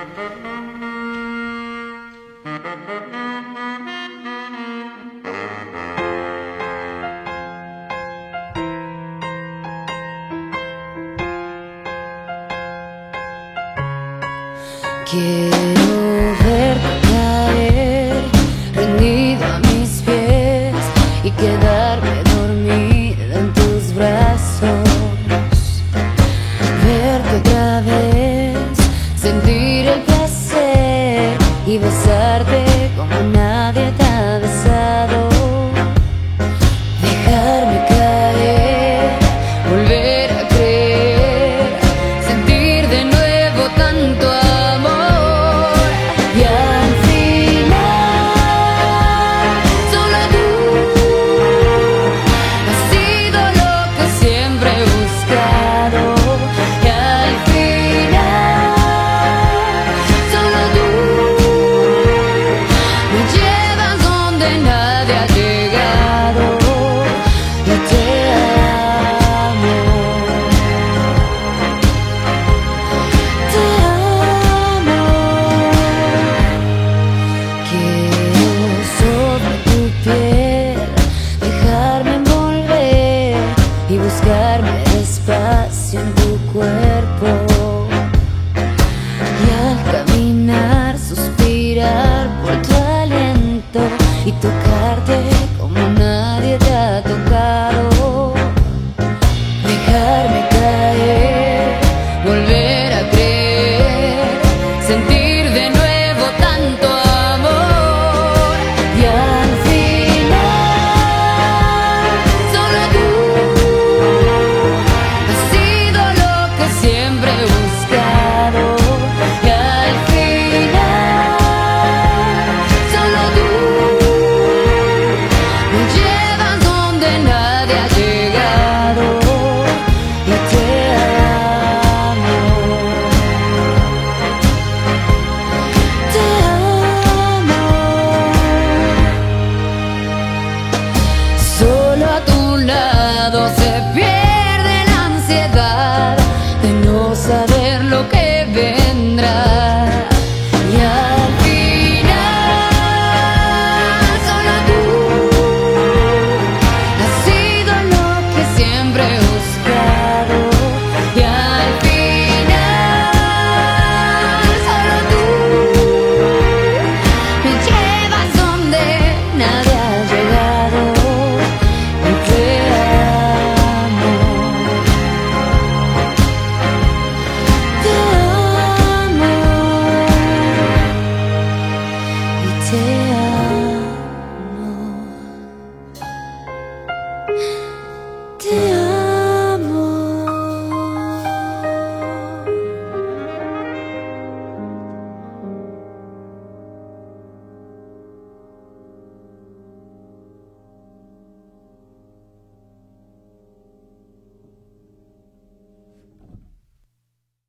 Quiero verte caer, rendido a mis pies y quedarme dormida en tus brazos. Verte otra vez, sentir el placer y besarte como nadie te ha besado. Dejarme caer, volver a creer, sentir de nuevo tanto amor. Y al final, solo tú has sido lo que siempre he buscado. Y al final, solo tú me llevas donde nadie ha llegado. Yo te amo, te amo. Quiero sobre tu piel dejarme envolver y buscarme despacio en tu cuerpo. Y al caminar suspirar por tu aliento y tocarte como nadie te ha tocado. Dejarme caer, volver a creer, sentir de nuevo tanto amor. Y al final, solo tú has sido lo que siempre he buscado. Y al final, solo tú me llevas donde nadie ha llegado. Y te amo, te amo. Solo a tu lado se pierde la ansiedad de no saber lo que vendrá. Y al final, solo tú has sido lo que siempre he buscado. Y al final, solo tú me llevas donde nadie ha llegado. Y te amo, te amo y te amo.